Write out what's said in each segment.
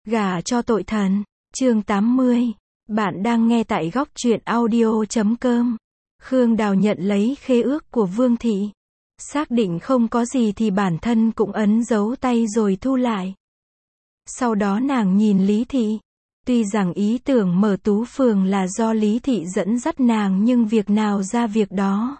Gả cho tội thần. Chương 80. Bạn đang nghe tại góc truyện audio.com. Khương Đào nhận lấy khế ước của Vương Thị. Xác định không có gì thì bản thân cũng ấn dấu tay rồi thu lại. Sau đó nàng nhìn Lý Thị. Tuy rằng ý tưởng mở tú phường là do Lý Thị dẫn dắt nàng nhưng việc nào ra việc đó.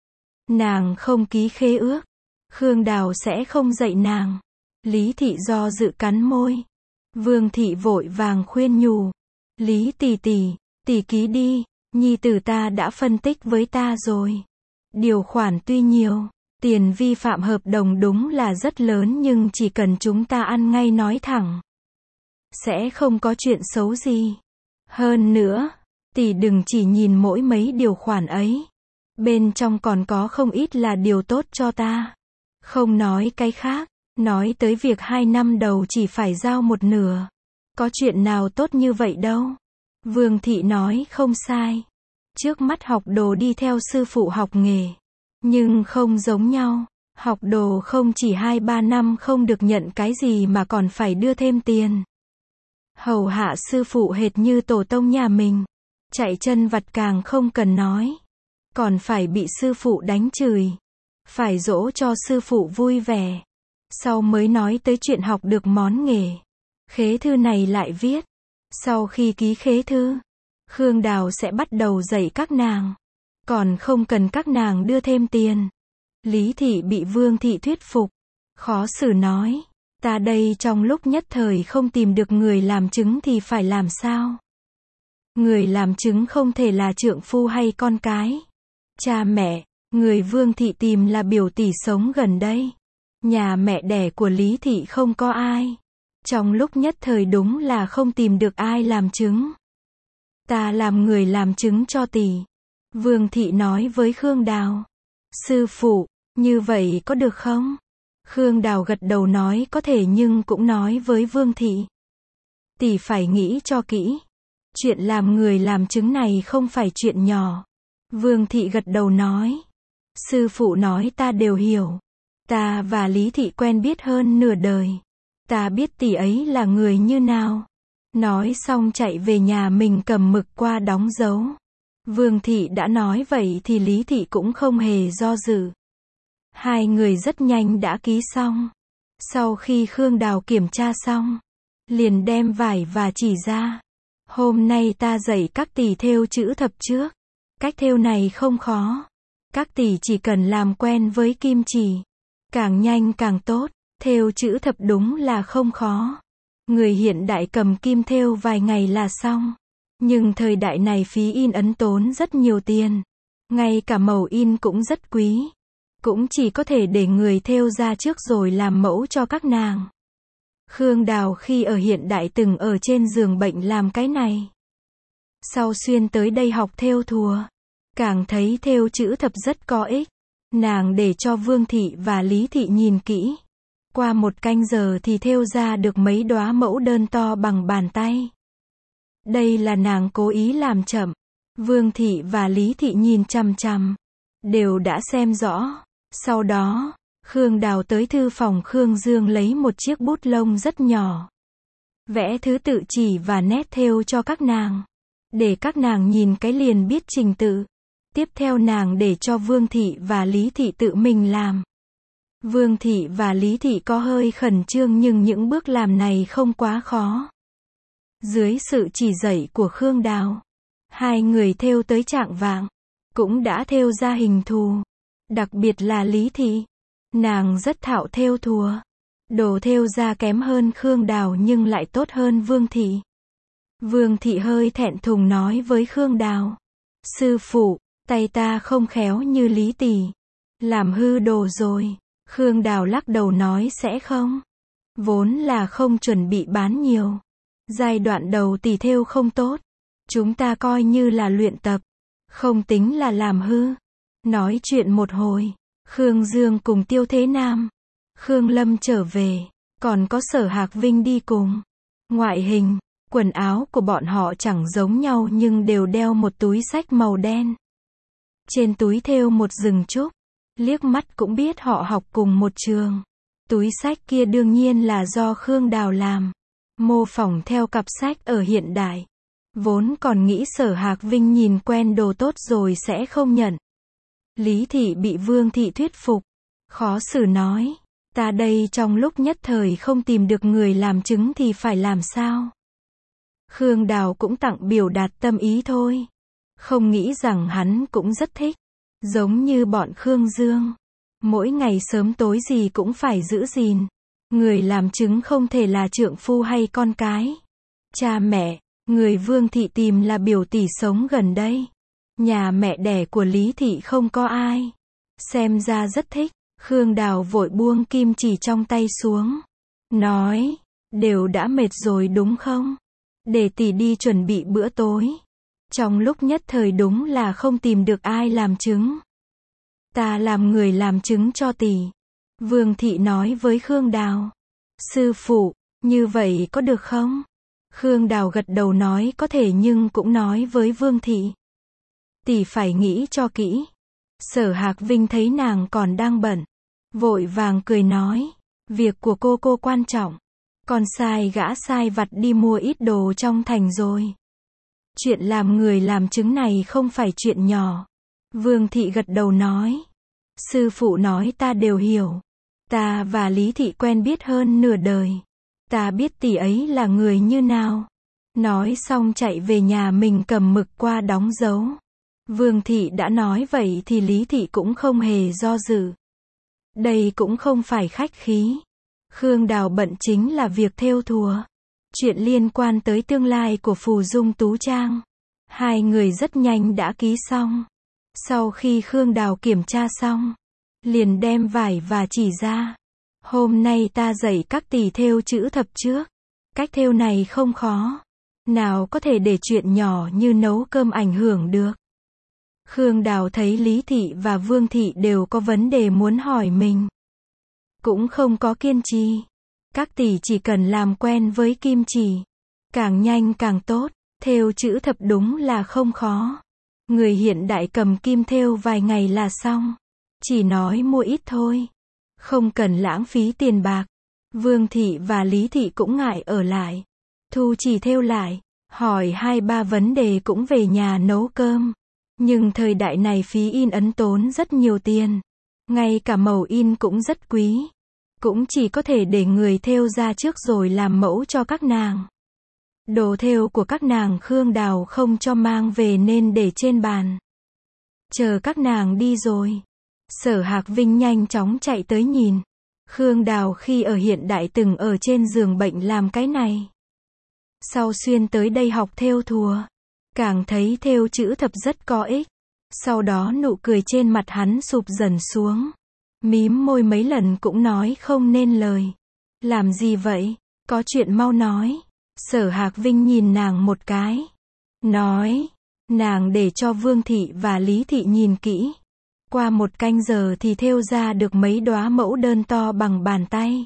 Nàng không ký khế ước. Khương Đào sẽ không dạy nàng. Lý Thị do dự cắn môi. Vương Thị vội vàng khuyên nhủ. Lý tỷ ký đi, nhi tử ta đã phân tích với ta rồi. Điều khoản tuy nhiều, tiền vi phạm hợp đồng đúng là rất lớn nhưng chỉ cần chúng ta ăn ngay nói thẳng. Sẽ không có chuyện xấu gì. Hơn nữa, tỷ đừng chỉ nhìn mỗi mấy điều khoản ấy. Bên trong còn có không ít là điều tốt cho ta. Không nói cái khác. Nói tới việc 2 năm đầu chỉ phải giao một nửa. Có chuyện nào tốt như vậy đâu. Vương Thị nói không sai. Trước mắt học đồ đi theo sư phụ học nghề. Nhưng không giống nhau. Học đồ không chỉ 2-3 năm không được nhận cái gì mà còn phải đưa thêm tiền. Hầu hạ sư phụ hệt như tổ tông nhà mình. Chạy chân vặt càng không cần nói. Còn phải bị sư phụ đánh chửi. Phải dỗ cho sư phụ vui vẻ. Sau mới nói tới chuyện học được món nghề. Khế thư này lại viết. Sau khi ký khế thư, Khương Đào sẽ bắt đầu dạy các nàng. Còn không cần các nàng đưa thêm tiền. Lý Thị bị Vương Thị thuyết phục. Khó xử nói. Ta đây trong lúc nhất thời không tìm được người làm chứng thì phải làm sao? Người làm chứng không thể là trượng phu hay con cái. Cha mẹ, người Vương Thị tìm là biểu tỷ sống gần đây. Nhà mẹ đẻ của Lý Thị không có ai. Trong lúc nhất thời đúng là không tìm được ai làm chứng. Ta làm người làm chứng cho tỷ. Vương Thị nói với Khương Đào. Sư phụ, như vậy có được không? Khương Đào gật đầu nói có thể nhưng cũng nói với Vương Thị. Tỷ phải nghĩ cho kỹ. Chuyện làm người làm chứng này không phải chuyện nhỏ. Vương Thị gật đầu nói. Sư phụ nói ta đều hiểu. Ta và Lý Thị quen biết hơn nửa đời. Ta biết tỷ ấy là người như nào. Nói xong chạy về nhà mình cầm mực qua đóng dấu. Vương Thị đã nói vậy thì Lý Thị cũng không hề do dự. Hai người rất nhanh đã ký xong. Sau khi Khương Đào kiểm tra xong, liền đem vải và chỉ ra. Hôm nay ta dạy các tỷ thêu chữ thập trước. Cách thêu này không khó. Các tỷ chỉ cần làm quen với kim chỉ. Càng nhanh càng tốt. Thêu chữ thập đúng là không khó. Người hiện đại cầm kim thêu vài ngày là xong. Nhưng thời đại này phí in ấn tốn rất nhiều tiền. Ngay cả màu in cũng rất quý. Cũng chỉ có thể để người thêu ra trước rồi làm mẫu cho các nàng. Khương Đào khi ở hiện đại từng ở trên giường bệnh làm cái này. Sau xuyên tới đây học thêu thùa. Càng thấy thêu chữ thập rất có ích. Nàng để cho Vương Thị và Lý Thị nhìn kỹ. Qua 1 canh giờ thì thêu ra được mấy đóa mẫu đơn to bằng bàn tay. Đây là nàng cố ý làm chậm. Vương Thị và Lý Thị nhìn chằm chằm. Đều đã xem rõ. Sau đó, Khương Đào tới thư phòng Khương Dương lấy một chiếc bút lông rất nhỏ. Vẽ thứ tự chỉ và nét thêu cho các nàng. Để các nàng nhìn cái liền biết trình tự. Tiếp theo nàng để cho Vương Thị và Lý Thị tự mình làm. Vương Thị và Lý Thị có hơi khẩn trương nhưng những bước làm này không quá khó. Dưới sự chỉ dạy của Khương Đào, hai người thêu tới chạng vạng, cũng đã thêu ra hình thù. Đặc biệt là Lý Thị, nàng rất thạo thêu thùa. Đồ thêu ra kém hơn Khương Đào nhưng lại tốt hơn Vương Thị. Vương Thị hơi thẹn thùng nói với Khương Đào. Sư phụ, tay ta không khéo như Lý tỷ. Làm hư đồ rồi. Khương Đào lắc đầu nói sẽ không. Vốn là không chuẩn bị bán nhiều. Giai đoạn đầu tỷ thêu không tốt. Chúng ta coi như là luyện tập. Không tính là làm hư. Nói chuyện một hồi. Khương Dương cùng Tiêu Thế Nam. Khương Lâm trở về. Còn có Sở Hạc Vinh đi cùng. Ngoại hình, quần áo của bọn họ chẳng giống nhau nhưng đều đeo một túi xách màu đen. Trên túi thêu một rừng trúc. Liếc mắt cũng biết họ học cùng một trường. Túi xách kia đương nhiên là do Khương Đào làm. mô phỏng theo cặp sách ở hiện đại. Vốn còn nghĩ Sở Hạc Vinh nhìn quen đồ tốt rồi sẽ không nhận. Lý Thị bị Vương Thị thuyết phục. Khó xử nói, ta đây trong lúc nhất thời không tìm được người làm chứng thì phải làm sao? Khương Đào cũng tặng biểu đạt tâm ý thôi. Không nghĩ rằng hắn cũng rất thích. Giống như bọn Khương Dương. Mỗi ngày sớm tối gì cũng phải giữ gìn. Người làm chứng không thể là trượng phu hay con cái. Cha mẹ, người Vương Thị tìm là biểu tỷ sống gần đây. Nhà mẹ đẻ của Lý Thị không có ai. Xem ra rất thích. Khương Đào vội buông kim chỉ trong tay xuống. Nói, đều đã mệt rồi đúng không? Để tỷ đi chuẩn bị bữa tối. Trong lúc nhất thời đúng là không tìm được ai làm chứng. Ta làm người làm chứng cho tỷ. Vương Thị nói với Khương Đào. Sư phụ, như vậy có được không? Khương Đào gật đầu nói có thể nhưng cũng nói với Vương Thị. Tỷ phải nghĩ cho kỹ. Sở Hạc Vinh thấy nàng còn đang bận. Vội vàng cười nói. Việc của cô quan trọng. Con sai gã sai vặt đi mua ít đồ trong thành rồi. Chuyện làm người làm chứng này không phải chuyện nhỏ. Vương Thị gật đầu nói. Sư phụ nói ta đều hiểu. Ta và Lý Thị quen biết hơn nửa đời. Ta biết tỷ ấy là người như nào. Nói xong chạy về nhà mình cầm mực qua đóng dấu. Vương Thị đã nói vậy thì Lý Thị cũng không hề do dự. Đây cũng không phải khách khí. Khương Đào bận chính là việc thêu thùa. Chuyện liên quan tới tương lai của Phù Dung Tú Trang. Hai người rất nhanh đã ký xong. Sau khi Khương Đào kiểm tra xong, liền đem vải và chỉ ra. Hôm nay ta dạy các tỷ thêu chữ thập trước. Cách thêu này không khó. Nào có thể để chuyện nhỏ như nấu cơm ảnh hưởng được. Khương Đào thấy Lý Thị và Vương Thị đều có vấn đề muốn hỏi mình. Cũng không có kiên trì. Các tỷ chỉ cần làm quen với kim chỉ. Càng nhanh càng tốt. Thêu chữ thập đúng là không khó. Người hiện đại cầm kim thêu vài ngày là xong. Chỉ nói mua ít thôi. Không cần lãng phí tiền bạc. Vương Thị và Lý Thị cũng ngại ở lại. Thu chỉ thêu lại. Hỏi 2-3 vấn đề cũng về nhà nấu cơm. Nhưng thời đại này phí in ấn tốn rất nhiều tiền. Ngay cả màu in cũng rất quý. Cũng chỉ có thể để người thêu ra trước rồi làm mẫu cho các nàng. Đồ thêu của các nàng Khương Đào không cho mang về nên để trên bàn. Chờ các nàng đi rồi. Sở Hạc Vinh nhanh chóng chạy tới nhìn. Khương Đào khi ở hiện đại từng ở trên giường bệnh làm cái này. Sau xuyên tới đây học thêu thùa. Càng thấy thêu chữ thập rất có ích. Sau đó nụ cười trên mặt hắn sụp dần xuống. Mím môi mấy lần cũng nói không nên lời. Làm gì vậy? Có chuyện mau nói. Sở Hạc Vinh nhìn nàng một cái. Nói. Nàng để cho Vương Thị và Lý Thị nhìn kỹ. Qua 1 canh giờ thì thêu ra được mấy đóa mẫu đơn to bằng bàn tay.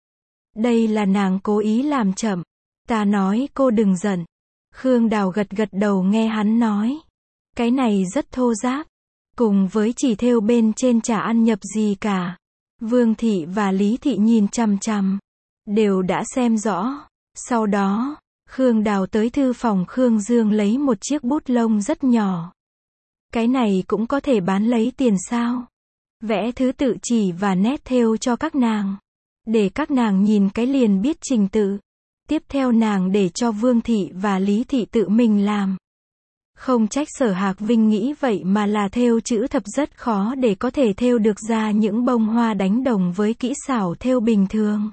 Đây là nàng cố ý làm chậm. Ta nói cô đừng giận. Khương Đào gật gật đầu nghe hắn nói. Cái này rất thô ráp. Cùng với chỉ thêu bên trên chả ăn nhập gì cả. Vương Thị và Lý Thị nhìn chằm chằm. Đều đã xem rõ. Sau đó, Khương Đào tới thư phòng Khương Dương lấy một chiếc bút lông rất nhỏ. Cái này cũng có thể bán lấy tiền sao? Vẽ thứ tự chỉ và nét thêu cho các nàng. Để các nàng nhìn cái liền biết trình tự. Tiếp theo nàng để cho Vương Thị và Lý Thị tự mình làm. Không trách Sở Hạc Vinh nghĩ vậy mà là thêu chữ thập rất khó để có thể thêu được ra những bông hoa đánh đồng với kỹ xảo thêu bình thường.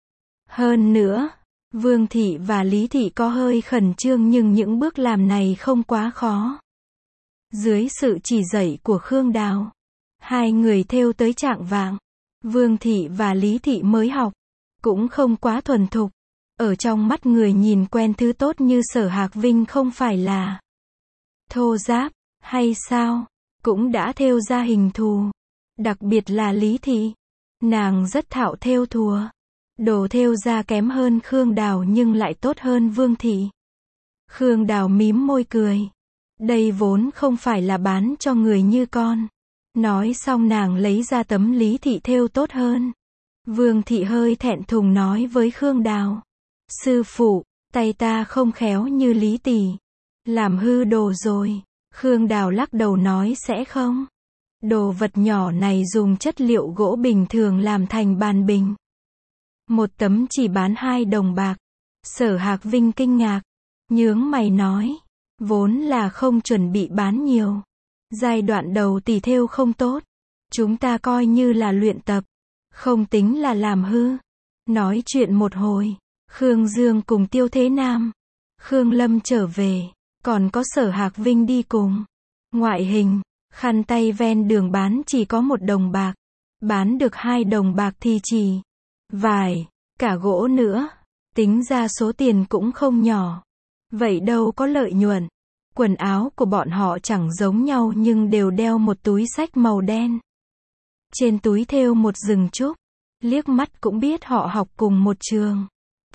Hơn nữa, Vương Thị và Lý Thị có hơi khẩn trương nhưng những bước làm này không quá khó. Dưới sự chỉ dạy của Khương Đào, hai người thêu tới chạng vạng. Vương Thị và Lý Thị mới học, cũng không quá thuần thục. Ở trong mắt người nhìn quen thứ tốt như Sở Hạc Vinh không phải là thô ráp, hay sao? Cũng đã thêu ra hình thù. Đặc biệt là Lý Thị. Nàng rất thạo thêu thùa. Đồ thêu ra kém hơn Khương Đào nhưng lại tốt hơn Vương Thị. Khương Đào mím môi cười. Đây vốn không phải là bán cho người như con. Nói xong nàng lấy ra tấm Lý Thị thêu tốt hơn. Vương Thị hơi thẹn thùng nói với Khương Đào. Sư phụ, tay ta không khéo như Lý Tỷ. Làm hư đồ rồi. Khương Đào lắc đầu nói sẽ không. Đồ vật nhỏ này dùng chất liệu gỗ bình thường làm thành bàn bình. Một tấm chỉ bán 2 đồng bạc. Sở Hạc Vinh kinh ngạc. Nhướng mày nói. Vốn là không chuẩn bị bán nhiều. Giai đoạn đầu tỷ thêu không tốt. Chúng ta coi như là luyện tập. Không tính là làm hư. Nói chuyện một hồi. Khương Dương cùng Tiêu Thế Nam. Khương Lâm trở về. Còn có Sở Hạc Vinh đi cùng. Ngoại hình, khăn tay ven đường bán chỉ có 1 đồng bạc. Bán được 2 đồng bạc thì chỉ. Vải, cả gỗ nữa. Tính ra số tiền cũng không nhỏ. Vậy đâu có lợi nhuận. Quần áo của bọn họ chẳng giống nhau nhưng đều đeo một túi xách màu đen. Trên túi thêu một rừng trúc. Liếc mắt cũng biết họ học cùng một trường.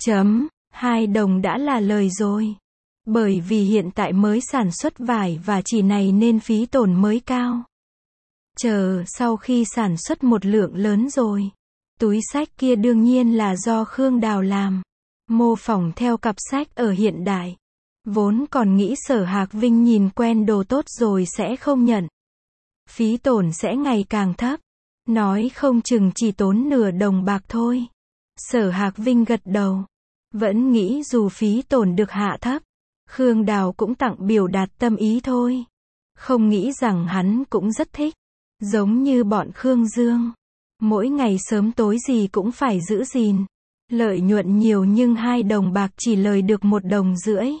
2 đồng đã là lời rồi. Bởi vì hiện tại mới sản xuất vải và chỉ này nên phí tổn mới cao. Chờ sau khi sản xuất một lượng lớn rồi. Túi xách kia đương nhiên là do Khương Đào làm. Mô phỏng theo cặp sách ở hiện đại. Vốn còn nghĩ Sở Hạc Vinh nhìn quen đồ tốt rồi sẽ không nhận. Phí tổn sẽ ngày càng thấp. Nói không chừng chỉ tốn nửa đồng bạc thôi. Sở Hạc Vinh gật đầu. Vẫn nghĩ dù phí tổn được hạ thấp. Khương Đào cũng tặng biểu đạt tâm ý thôi. Không nghĩ rằng hắn cũng rất thích. Giống như bọn Khương Dương. Mỗi ngày sớm tối gì cũng phải giữ gìn. Lợi nhuận nhiều nhưng 2 đồng bạc chỉ lời được 1,5 đồng.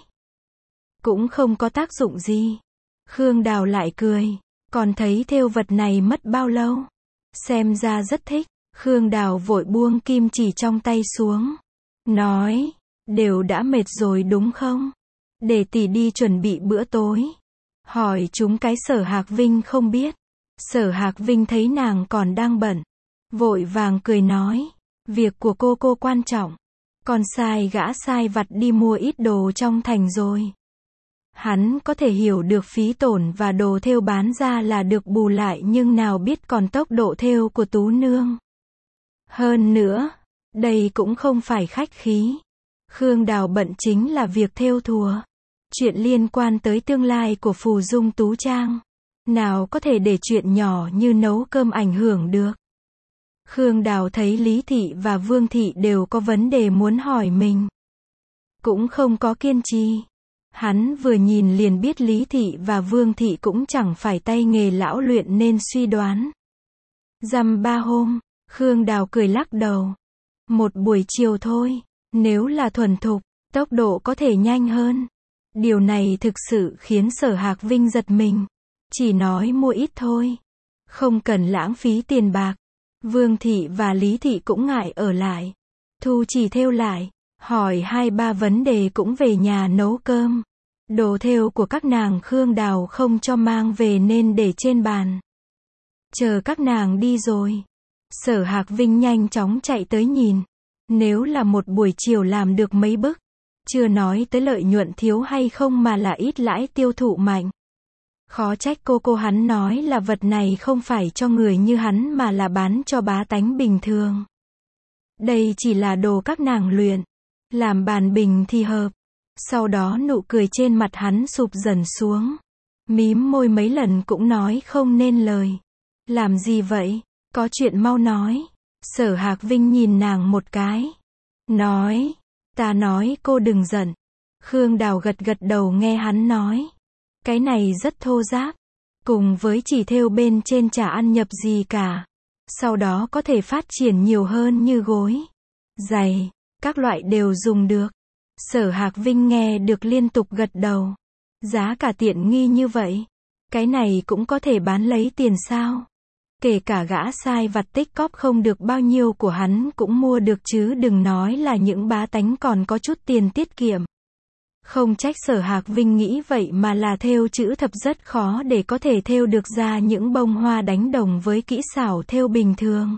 Cũng không có tác dụng gì. Khương Đào lại cười. Còn thấy thêu vật này mất bao lâu? Xem ra rất thích. Khương Đào vội buông kim chỉ trong tay xuống. Nói. Đều đã mệt rồi đúng không? Để tỷ đi chuẩn bị bữa tối. Hỏi chúng cái Sở Hạc Vinh không biết. Sở Hạc Vinh thấy nàng còn đang bận. Vội vàng cười nói. Việc của cô quan trọng. Con sai gã sai vặt đi mua ít đồ trong thành rồi. Hắn có thể hiểu được phí tổn và đồ thêu bán ra là được bù lại nhưng nào biết còn tốc độ thêu của Tú Nương. Hơn nữa, đây cũng không phải khách khí. Khương Đào bận chính là việc thêu thùa. Chuyện liên quan tới tương lai của Phù Dung Tú Trang. Nào có thể để chuyện nhỏ như nấu cơm ảnh hưởng được. Khương Đào thấy Lý Thị và Vương Thị đều có vấn đề muốn hỏi mình. Cũng không có kiên trì. Hắn vừa nhìn liền biết Lý Thị và Vương Thị cũng chẳng phải tay nghề lão luyện nên suy đoán. Dăm 3 hôm, Khương Đào cười lắc đầu. Một buổi chiều thôi, nếu là thuần thục, tốc độ có thể nhanh hơn. Điều này thực sự khiến Sở Hạc Vinh giật mình. Chỉ nói mua ít thôi. Không cần lãng phí tiền bạc. Vương Thị và Lý Thị cũng ngại ở lại. Thu chỉ thêu lại. Hỏi 2-3 vấn đề cũng về nhà nấu cơm. Đồ thêu của các nàng Khương Đào không cho mang về nên để trên bàn. Chờ các nàng đi rồi. Sở Hạc Vinh nhanh chóng chạy tới nhìn. Nếu là một buổi chiều làm được mấy bức. Chưa nói tới lợi nhuận thiếu hay không mà là ít lãi tiêu thụ mạnh. Khó trách cô hắn nói là vật này không phải cho người như hắn mà là bán cho bá tánh bình thường. Đây chỉ là đồ các nàng luyện. Làm bàn bình thì hợp. Sau đó nụ cười trên mặt hắn sụp dần xuống. Mím môi mấy lần cũng nói không nên lời. Làm gì vậy? Có chuyện mau nói. Sở Hạc Vinh nhìn nàng một cái. Nói. Ta nói cô đừng giận. Khương Đào gật đầu nghe hắn nói. Cái này rất thô ráp. Cùng với chỉ thêu bên trên chả ăn nhập gì cả. Sau đó có thể phát triển nhiều hơn như gối, giày, các loại đều dùng được. Sở Hạc Vinh nghe được liên tục gật đầu. Giá cả tiện nghi như vậy. Cái này cũng có thể bán lấy tiền sao? Kể cả gã sai vặt tích cóp không được bao nhiêu của hắn cũng mua được chứ đừng nói là những bá tánh còn có chút tiền tiết kiệm. Không trách Sở Hạc Vinh nghĩ vậy mà là thêu chữ thập rất khó để có thể thêu được ra những bông hoa đánh đồng với kỹ xảo thêu bình thường.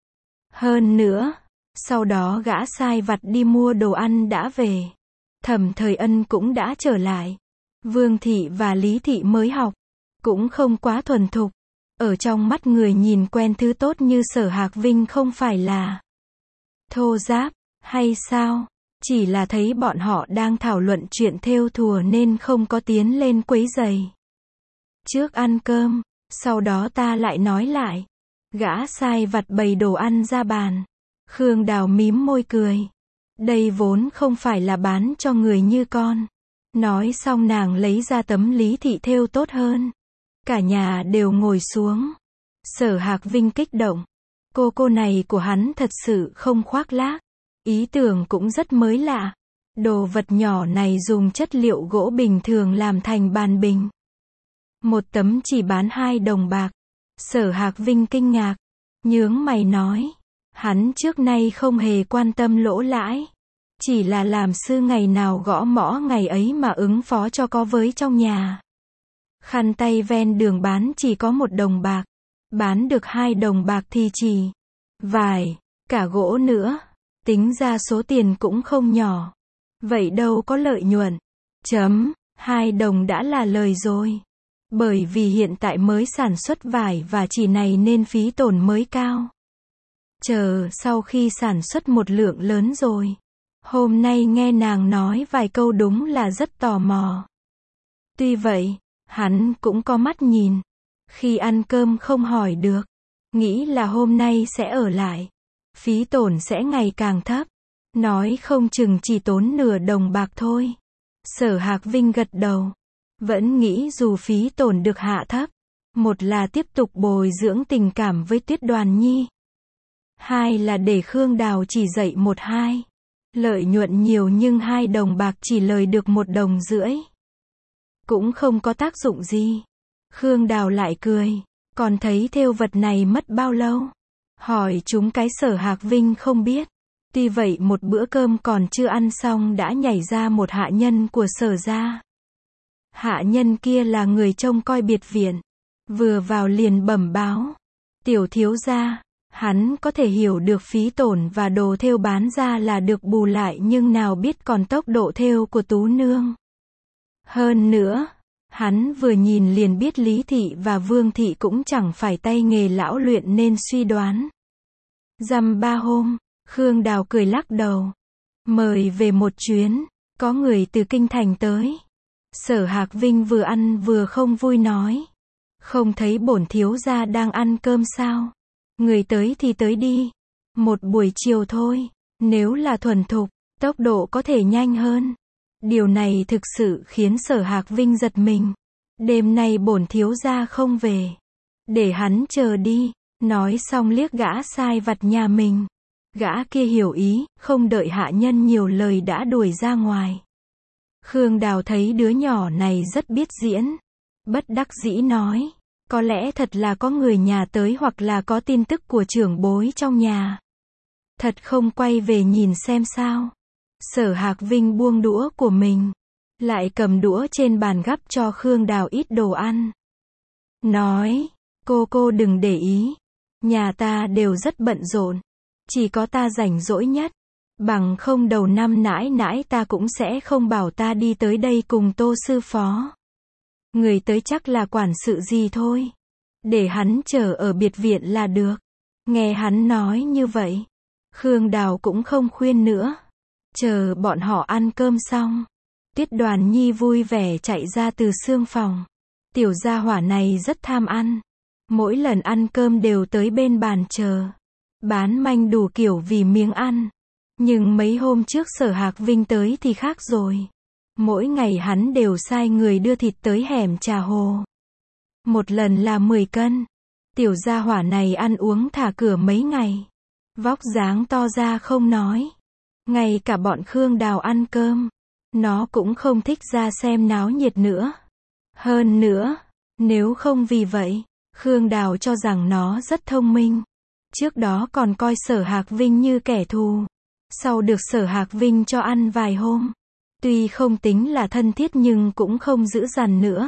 Hơn nữa, sau đó gã sai vặt đi mua đồ ăn đã về. Thẩm Thời Ân cũng đã trở lại. Vương Thị và Lý Thị mới học, cũng không quá thuần thục. Ở trong mắt người nhìn quen thứ tốt như Sở Hạc Vinh không phải là thô ráp, hay sao? Chỉ là thấy bọn họ đang thảo luận chuyện thêu thùa nên không có tiến lên quấy rầy. Trước ăn cơm, sau đó ta lại nói lại. Gã sai vặt bày đồ ăn ra bàn. Khương Đào mím môi cười. Đây vốn không phải là bán cho người như con. Nói xong nàng lấy ra tấm lý thị thêu tốt hơn. Cả nhà đều ngồi xuống. Sở Hạc Vinh kích động. Cô này của hắn thật sự không khoác lác. Ý tưởng cũng rất mới lạ. Đồ vật nhỏ này dùng chất liệu gỗ bình thường làm thành bàn bình. Một tấm chỉ bán 2 đồng bạc. Sở Hạc Vinh kinh ngạc. Nhướng mày nói. Hắn trước nay không hề quan tâm lỗ lãi. Chỉ là làm sư ngày nào gõ mõ ngày ấy mà ứng phó cho có với trong nhà. Khăn tay ven đường bán chỉ có 1 đồng bạc. Bán được 2 đồng bạc thì chỉ vải, cả gỗ nữa. Tính ra số tiền cũng không nhỏ. Vậy đâu có lợi nhuận. 2 đồng đã là lời rồi. Bởi vì hiện tại mới sản xuất vải và chỉ này nên phí tổn mới cao. Chờ sau khi sản xuất một lượng lớn rồi. Hôm nay nghe nàng nói vài câu đúng là rất tò mò. Tuy vậy, hắn cũng có mắt nhìn. Khi ăn cơm không hỏi được. Nghĩ là hôm nay sẽ ở lại. Phí tổn sẽ ngày càng thấp. Nói không chừng chỉ tốn nửa đồng bạc thôi. Sở Hạc Vinh gật đầu. Vẫn nghĩ dù phí tổn được hạ thấp. Một là tiếp tục bồi dưỡng tình cảm với Tuyết Đoàn Nhi. 2 là để Khương Đào chỉ dạy 1-2. Lợi nhuận nhiều nhưng 2 đồng bạc chỉ lời được 1,5 đồng. Cũng không có tác dụng gì. Khương Đào lại cười. Còn thấy thêu vật này mất bao lâu? Hỏi chúng cái Sở Hạc Vinh không biết. Tuy vậy một bữa cơm còn chưa ăn xong đã nhảy ra một hạ nhân của Sở gia. Hạ nhân kia là người trông coi biệt viện. Vừa vào liền bẩm báo. Tiểu thiếu gia, hắn có thể hiểu được phí tổn và đồ thêu bán ra là được bù lại nhưng nào biết còn tốc độ thêu của Tú Nương. Hơn nữa, hắn vừa nhìn liền biết Lý Thị và Vương Thị cũng chẳng phải tay nghề lão luyện nên suy đoán. Dăm 3 hôm, Khương Đào cười lắc đầu. Mời về một chuyến, có người từ kinh thành tới. Sở Hạc Vinh vừa ăn vừa không vui nói. Không thấy bổn thiếu gia đang ăn cơm sao? Người tới thì tới đi. Một buổi chiều thôi, nếu là thuần thục, tốc độ có thể nhanh hơn. Điều này thực sự khiến Sở Hạc Vinh giật mình. Đêm nay bổn thiếu gia không về. Để hắn chờ đi. Nói xong liếc gã sai vặt nhà mình. Gã kia hiểu ý, không đợi hạ nhân nhiều lời đã đuổi ra ngoài. Khương Đào thấy đứa nhỏ này rất biết diễn. Bất đắc dĩ nói. Có lẽ thật là có người nhà tới hoặc là có tin tức của trưởng bối trong nhà. Thật không quay về nhìn xem sao. Sở Hạc Vinh buông đũa của mình. Lại cầm đũa trên bàn gắp cho Khương Đào ít đồ ăn. Nói. Cô đừng để ý. Nhà ta đều rất bận rộn. Chỉ có ta rảnh rỗi nhất. Bằng không đầu năm nãi nãi ta cũng sẽ không bảo ta đi tới đây cùng Tô sư phó. Người tới chắc là quản sự gì thôi. Để hắn chờ ở biệt viện là được. Nghe hắn nói như vậy. Khương Đào cũng không khuyên nữa. Chờ bọn họ ăn cơm xong. Tuyết Đoàn Nhi vui vẻ chạy ra từ xương phòng. Tiểu gia hỏa này rất tham ăn. Mỗi lần ăn cơm đều tới bên bàn chờ. Bán manh đủ kiểu vì miếng ăn. Nhưng mấy hôm trước Sở Hạc Vinh tới thì khác rồi. Mỗi ngày hắn đều sai người đưa thịt tới hẻm Trà Hồ. Một lần là 10 cân. Tiểu gia hỏa này ăn uống thả cửa mấy ngày. Vóc dáng to ra không nói. Ngay cả bọn Khương Đào ăn cơm. Nó cũng không thích ra xem náo nhiệt nữa. Hơn nữa, nếu không vì vậy, Khương Đào cho rằng nó rất thông minh. Trước đó còn coi Sở Hạc Vinh như kẻ thù. Sau được Sở Hạc Vinh cho ăn vài hôm. Tuy không tính là thân thiết nhưng cũng không giữ dằn nữa.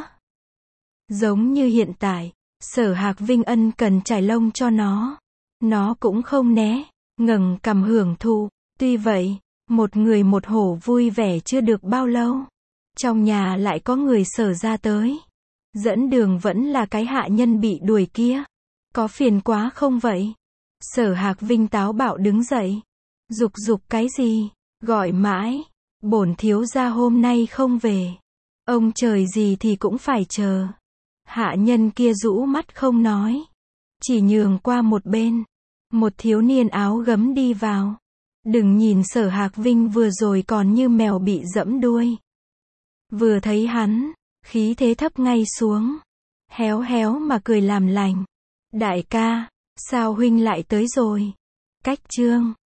Giống như hiện tại, Sở Hạc Vinh ân cần chải lông cho nó. Nó cũng không né, ngẩng cằm hưởng thụ. Tuy vậy, một người một hổ vui vẻ chưa được bao lâu. Trong nhà lại có người Sở ra tới. Dẫn đường vẫn là cái hạ nhân bị đuổi kia. Có phiền quá không vậy? Sở Hạc Vinh táo bạo đứng dậy. Giục cái gì? Gọi mãi, bổn thiếu gia hôm nay không về. Ông trời gì thì cũng phải chờ. Hạ nhân kia rũ mắt không nói. Chỉ nhường qua một bên. Một thiếu niên áo gấm đi vào. Đừng nhìn Sở Hạc Vinh vừa rồi còn như mèo bị dẫm đuôi. Vừa thấy hắn, khí thế thấp ngay xuống. Héo héo mà cười làm lành. Đại ca, sao huynh lại tới rồi? Cách chương